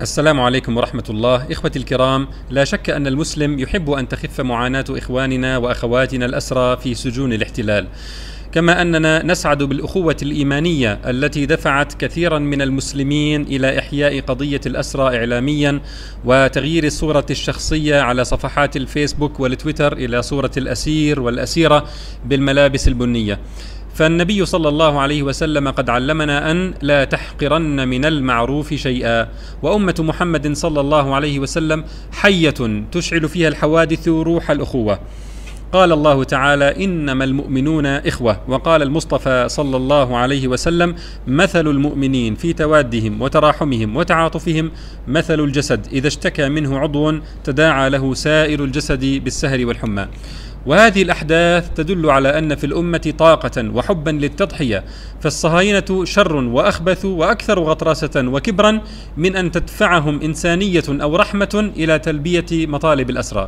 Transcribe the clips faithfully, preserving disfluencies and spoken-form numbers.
السلام عليكم ورحمة الله. إخوتي الكرام، لا شك أن المسلم يحب أن تخف معاناة إخواننا وأخواتنا الأسرى في سجون الاحتلال، كما أننا نسعد بالأخوة الإيمانية التي دفعت كثيرا من المسلمين إلى إحياء قضية الأسرى إعلاميا وتغيير الصورة الشخصية على صفحات الفيسبوك والتويتر إلى صورة الأسير والأسيرة بالملابس البنية. فالنبي صلى الله عليه وسلم قد علمنا أن لا تحقرن من المعروف شيئا، وأمة محمد صلى الله عليه وسلم حية تشعل فيها الحوادث روح الأخوة. قال الله تعالى: إنما المؤمنون إخوة. وقال المصطفى صلى الله عليه وسلم: مثل المؤمنين في توادهم وتراحمهم وتعاطفهم مثل الجسد إذا اشتكى منه عضو تداعى له سائر الجسد بالسهر والحمى. وهذه الأحداث تدل على أن في الأمة طاقة وحبا للتضحية، فالصهاينة شر وأخبث وأكثر غطرسة وكبرا من أن تدفعهم إنسانية أو رحمة إلى تلبية مطالب الأسرى،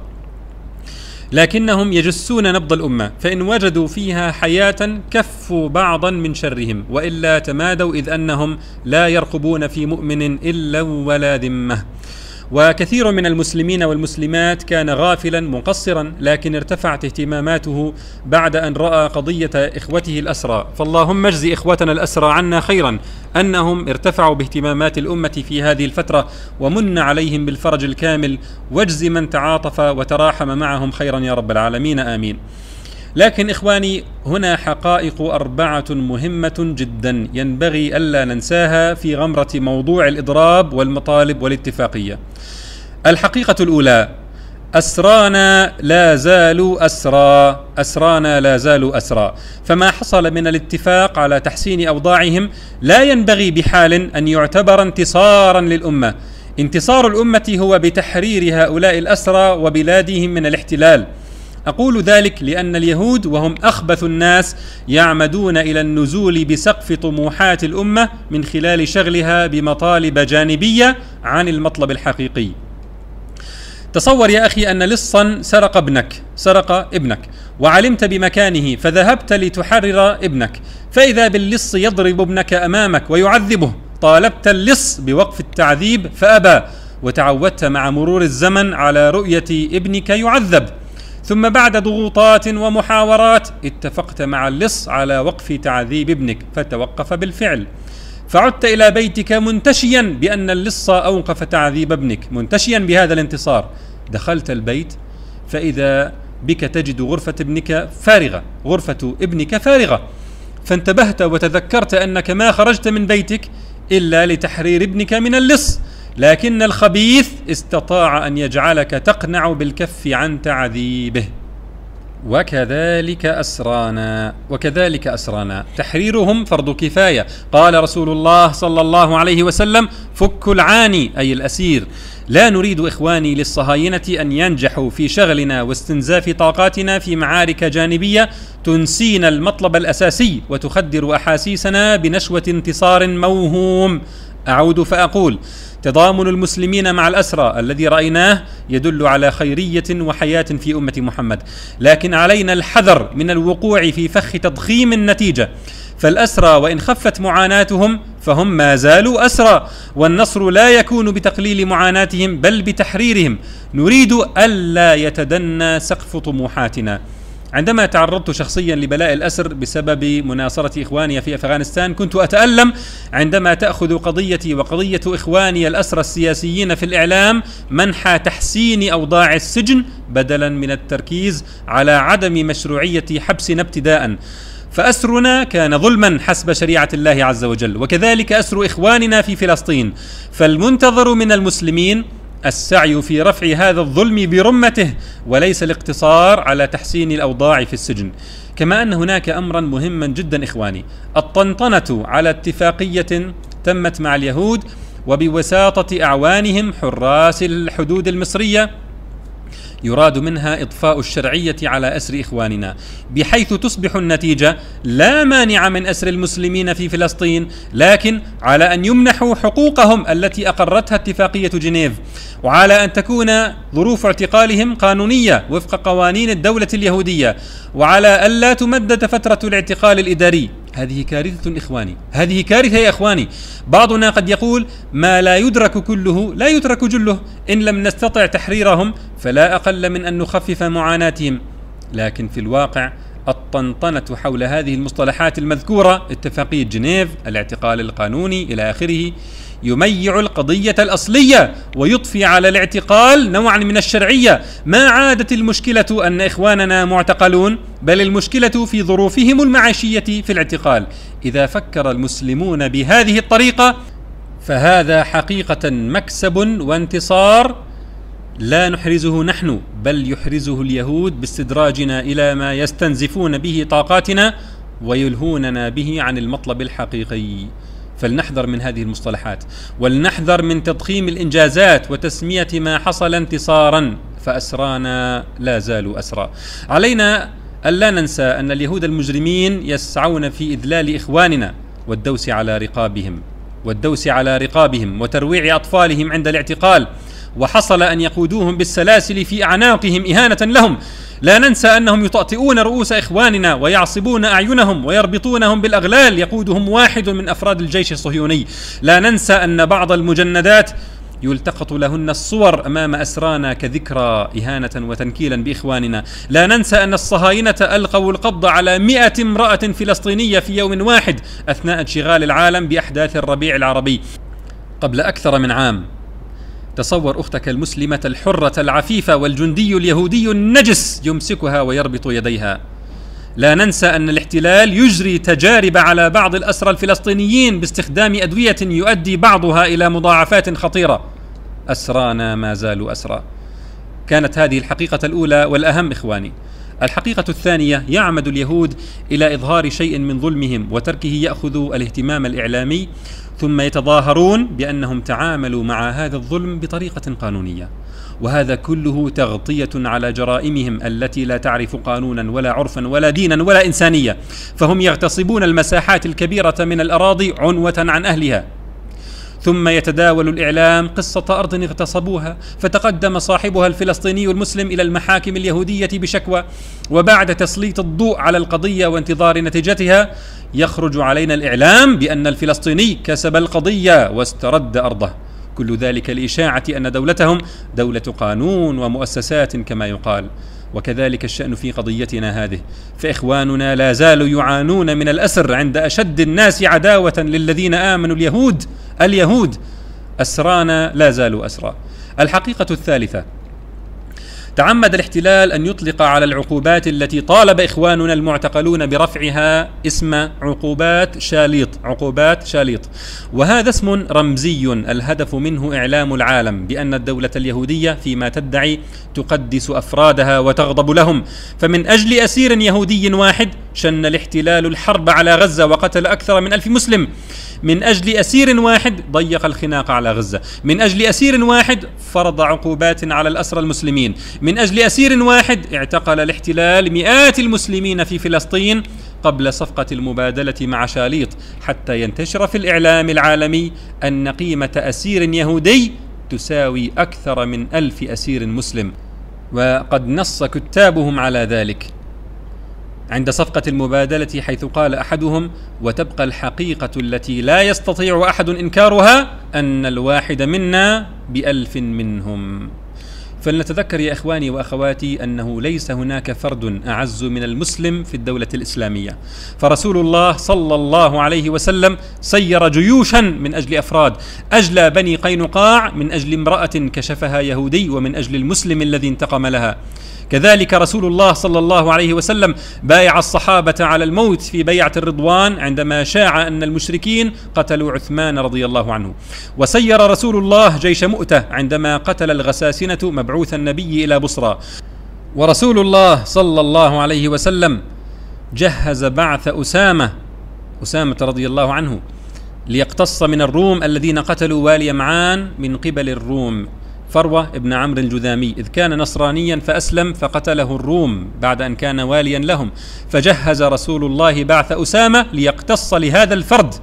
لكنهم يجسون نبض الأمة، فإن وجدوا فيها حياة كفوا بعضا من شرهم، وإلا تمادوا، إذ أنهم لا يرقبون في مؤمن إلا ولا ذمة. وكثير من المسلمين والمسلمات كان غافلا مقصرا، لكن ارتفعت اهتماماته بعد أن رأى قضية إخوته الأسرى. فاللهم اجزي إخوتنا الأسرى عنا خيرا أنهم ارتفعوا باهتمامات الأمة في هذه الفترة، ومن عليهم بالفرج الكامل، واجزي من تعاطف وتراحم معهم خيرا يا رب العالمين، آمين. لكن إخواني، هنا حقائق أربعة مهمة جدا ينبغي ألا ننساها في غمرة موضوع الإضراب والمطالب والاتفاقية. الحقيقة الأولى: أسرانا لا زالوا أسرى، أسرانا لا زالوا أسرى، فما حصل من الاتفاق على تحسين أوضاعهم لا ينبغي بحال أن يعتبر انتصارا للأمة. انتصار الأمة هو بتحرير هؤلاء الأسرى وبلادهم من الاحتلال. أقول ذلك لأن اليهود وهم أخبث الناس يعمدون إلى النزول بسقف طموحات الأمة من خلال شغلها بمطالب جانبية عن المطلب الحقيقي. تصور يا أخي أن لصا سرق ابنك سرق ابنك وعلمت بمكانه، فذهبت لتحرر ابنك، فإذا باللص يضرب ابنك أمامك ويعذبه. طالبت اللص بوقف التعذيب فأبى، وتعودت مع مرور الزمن على رؤية ابنك يعذب، ثم بعد ضغوطات ومحاورات اتفقت مع اللص على وقف تعذيب ابنك، فتوقف بالفعل. فعدت إلى بيتك منتشيا بأن اللص أوقف تعذيب ابنك، منتشيا بهذا الانتصار. دخلت البيت فإذا بك تجد غرفة ابنك فارغة، غرفة ابنك فارغة، فانتبهت وتذكرت أنك ما خرجت من بيتك إلا لتحرير ابنك من اللص، لكن الخبيث استطاع أن يجعلك تقنع بالكف عن تعذيبه. وكذلك أسرانا وكذلك أسرانا تحريرهم فرض كفاية. قال رسول الله صلى الله عليه وسلم: فك العاني، أي الأسير. لا نريد إخواني للصهاينة أن ينجحوا في شغلنا واستنزاف طاقاتنا في معارك جانبية تنسينا المطلب الأساسي وتخدر أحاسيسنا بنشوة انتصار موهوم. أعود فأقول: تضامن المسلمين مع الأسرى الذي رأيناه يدل على خيرية وحياة في أمة محمد، لكن علينا الحذر من الوقوع في فخ تضخيم النتيجة. فالأسرى وإن خفت معاناتهم فهم ما زالوا أسرى، والنصر لا يكون بتقليل معاناتهم بل بتحريرهم. نريد ألا يتدنى سقف طموحاتنا. عندما تعرضت شخصيا لبلاء الأسر بسبب مناصرة إخواني في أفغانستان، كنت أتألم عندما تأخذ قضيتي وقضية إخواني الأسرى السياسيين في الإعلام منحى تحسين أوضاع السجن بدلا من التركيز على عدم مشروعية حبسنا ابتداء. فأسرنا كان ظلما حسب شريعة الله عز وجل، وكذلك أسر إخواننا في فلسطين. فالمنتظر من المسلمين السعي في رفع هذا الظلم برمته، وليس الاقتصار على تحسين الأوضاع في السجن. كما أن هناك أمرا مهما جدا إخواني: الطنطنة على اتفاقية تمت مع اليهود وبوساطة أعوانهم حراس الحدود المصرية، يراد منها إضفاء الشرعية على أسر إخواننا، بحيث تصبح النتيجة لا مانع من أسر المسلمين في فلسطين، لكن على أن يمنحوا حقوقهم التي أقرتها اتفاقية جنيف، وعلى أن تكون ظروف اعتقالهم قانونية وفق قوانين الدولة اليهودية، وعلى ألا تمدد فترة الاعتقال الإداري. هذه كارثة إخواني، هذه كارثة يا إخواني. بعضنا قد يقول ما لا يدرك كله لا يترك جله، إن لم نستطع تحريرهم فلا أقل من أن نخفف معاناتهم. لكن في الواقع الطنطنة حول هذه المصطلحات المذكورة، اتفاقية جنيف، الاعتقال القانوني إلى آخره، يميع القضية الأصلية ويضفي على الاعتقال نوعا من الشرعية. ما عادت المشكلة أن إخواننا معتقلون، بل المشكلة في ظروفهم المعيشية في الاعتقال. إذا فكر المسلمون بهذه الطريقة فهذا حقيقة مكسب وانتصار لا نحرزه نحن، بل يحرزه اليهود باستدراجنا إلى ما يستنزفون به طاقاتنا ويلهوننا به عن المطلب الحقيقي. فلنحذر من هذه المصطلحات، ولنحذر من تضخيم الإنجازات وتسمية ما حصل انتصارا، فأسرانا لا زالوا أسرى. علينا ألا ننسى أن اليهود المجرمين يسعون في إذلال إخواننا والدوس على رقابهم والدوس على رقابهم وترويع أطفالهم عند الاعتقال، وحصل أن يقودوهم بالسلاسل في أعناقهم إهانة لهم. لا ننسى أنهم يطأطئون رؤوس إخواننا ويعصبون أعينهم ويربطونهم بالأغلال يقودهم واحد من أفراد الجيش الصهيوني. لا ننسى أن بعض المجندات يلتقط لهن الصور أمام أسرانا كذكرى إهانة وتنكيلا بإخواننا. لا ننسى أن الصهاينة ألقوا القبض على مئة امرأة فلسطينية في يوم واحد أثناء انشغال العالم بأحداث الربيع العربي قبل أكثر من عام. تصور أختك المسلمة الحرة العفيفة والجندي اليهودي النجس يمسكها ويربط يديها. لا ننسى أن الاحتلال يجري تجارب على بعض الأسرى الفلسطينيين باستخدام أدوية يؤدي بعضها إلى مضاعفات خطيرة. أسرانا ما زالوا أسرى. كانت هذه الحقيقة الأولى والأهم إخواني. الحقيقة الثانية، يعمد اليهود إلى إظهار شيء من ظلمهم وتركه يأخذ الاهتمام الإعلامي، ثم يتظاهرون بأنهم تعاملوا مع هذا الظلم بطريقة قانونية، وهذا كله تغطية على جرائمهم التي لا تعرف قانونا ولا عرفا ولا دينا ولا إنسانية. فهم يغتصبون المساحات الكبيرة من الأراضي عنوة عن أهلها، ثم يتداول الإعلام قصة أرض اغتصبوها، فتقدم صاحبها الفلسطيني المسلم إلى المحاكم اليهودية بشكوى، وبعد تسليط الضوء على القضية وانتظار نتيجتها يخرج علينا الإعلام بأن الفلسطيني كسب القضية واسترد أرضه. كل ذلك لإشاعة أن دولتهم دولة قانون ومؤسسات كما يقال. وكذلك الشأن في قضيتنا هذه، فإخواننا لا زالوا يعانون من الأسر عند أشد الناس عداوة للذين آمنوا اليهود اليهود أسرانا لا زالوا أسرى. الحقيقة الثالثة، تعمد الاحتلال أن يطلق على العقوبات التي طالب إخواننا المعتقلون برفعها اسم عقوبات شاليط عقوبات شاليط وهذا اسم رمزي الهدف منه إعلام العالم بأن الدولة اليهودية فيما تدعي تقدس أفرادها وتغضب لهم. فمن أجل أسير يهودي واحد شن الاحتلال الحرب على غزة وقتل أكثر من ألف مسلم. من أجل أسير واحد ضيق الخناق على غزة. من أجل أسير واحد فرض عقوبات على الأسرى المسلمين. من أجل أسير واحد اعتقل الاحتلال مئات المسلمين في فلسطين قبل صفقة المبادلة مع شاليط، حتى ينتشر في الإعلام العالمي أن قيمة أسير يهودي تساوي أكثر من ألف أسير مسلم. وقد نص كتابهم على ذلك عند صفقة المبادلة، حيث قال أحدهم: وتبقى الحقيقة التي لا يستطيع أحد إنكارها أن الواحد منا بألف منهم. فلنتذكر يا إخواني وأخواتي أنه ليس هناك فرد أعز من المسلم في الدولة الإسلامية، فرسول الله صلى الله عليه وسلم سير جيوشا من أجل أفراد، أجلى بني قينقاع من أجل امرأة كشفها يهودي ومن أجل المسلم الذي انتقم لها. كذلك رسول الله صلى الله عليه وسلم بايع الصحابة على الموت في بيعة الرضوان عندما شاع أن المشركين قتلوا عثمان رضي الله عنه. وسير رسول الله جيش مؤتة عندما قتل الغساسنة مبعوث النبي إلى بصرى. ورسول الله صلى الله عليه وسلم جهز بعث أسامة أسامة رضي الله عنه ليقتص من الروم الذين قتلوا والي معان من قبل الروم، فروة ابن عمرو الجذامي، إذ كان نصرانيا فأسلم فقتله الروم بعد أن كان واليا لهم. فجهز رسول الله بعث أسامة ليقتص لهذا الفرد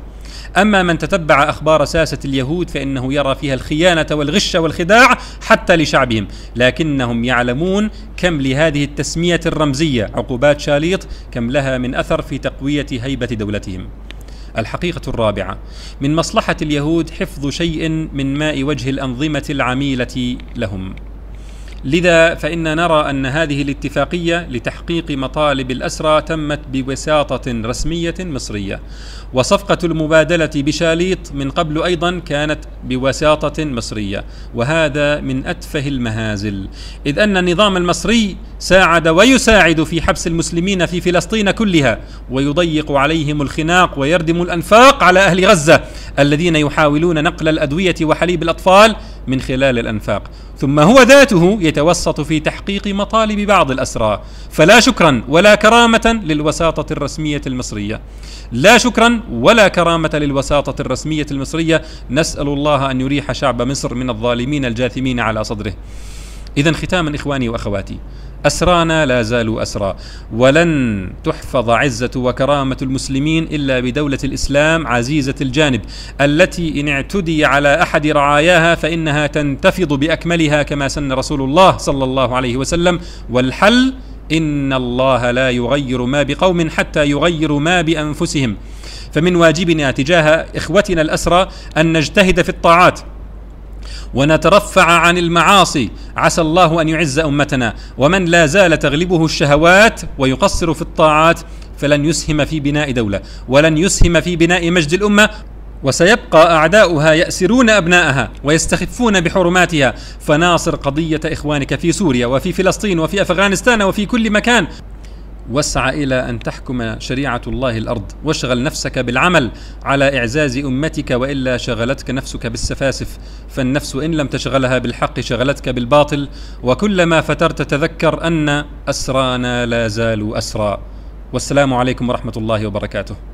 أما من تتبع أخبار ساسة اليهود فإنه يرى فيها الخيانة والغش والخداع حتى لشعبهم، لكنهم يعلمون كم لهذه التسمية الرمزية عقوبات شاليط كم لها من أثر في تقوية هيبة دولتهم. الحقيقة الرابعة: من مصلحة اليهود حفظ شيء من ماء وجه الأنظمة العميلة لهم، لذا فإن نرى أن هذه الاتفاقية لتحقيق مطالب الأسرى تمت بوساطة رسمية مصرية، وصفقة المبادلة بشاليط من قبل أيضا كانت بوساطة مصرية، وهذا من أتفه المهازل، إذ أن النظام المصري ساعد ويساعد في حبس المسلمين في فلسطين كلها، ويضيق عليهم الخناق ويردم الأنفاق على أهل غزة الذين يحاولون نقل الأدوية وحليب الأطفال من خلال الأنفاق، ثم هو ذاته يتوسط في تحقيق مطالب بعض الأسرى. فلا شكرا ولا كرامة للوساطة الرسمية المصرية، لا شكرا ولا كرامة للوساطة الرسمية المصرية. نسأل الله أن يريح شعب مصر من الظالمين الجاثمين على صدره. إذن ختاما إخواني وأخواتي، أسرانا لا زالوا أسرى، ولن تحفظ عزة وكرامة المسلمين إلا بدولة الإسلام عزيزة الجانب، التي إن اعتدي على أحد رعاياها فإنها تنتفض بأكملها كما سن رسول الله صلى الله عليه وسلم. والحل: إن الله لا يغير ما بقوم حتى يغيروا ما بأنفسهم. فمن واجبنا تجاه إخوتنا الأسرى أن نجتهد في الطاعات ونترفع عن المعاصي، عسى الله أن يعز أمتنا. ومن لا زال تغلبه الشهوات ويقصر في الطاعات فلن يسهم في بناء دولة، ولن يسهم في بناء مجد الأمة، وسيبقى أعداؤها يأسرون أبناءها ويستخفون بحرماتها. فناصر قضية إخوانك في سوريا وفي فلسطين وفي أفغانستان وفي كل مكان، واسعى إلى أن تحكم شريعة الله الأرض، واشغل نفسك بالعمل على إعزاز أمتك، وإلا شغلتك نفسك بالسفاسف، فالنفس إن لم تشغلها بالحق شغلتك بالباطل. وكلما فترت تذكر أن أسرانا لا زالوا أسرى. والسلام عليكم ورحمة الله وبركاته.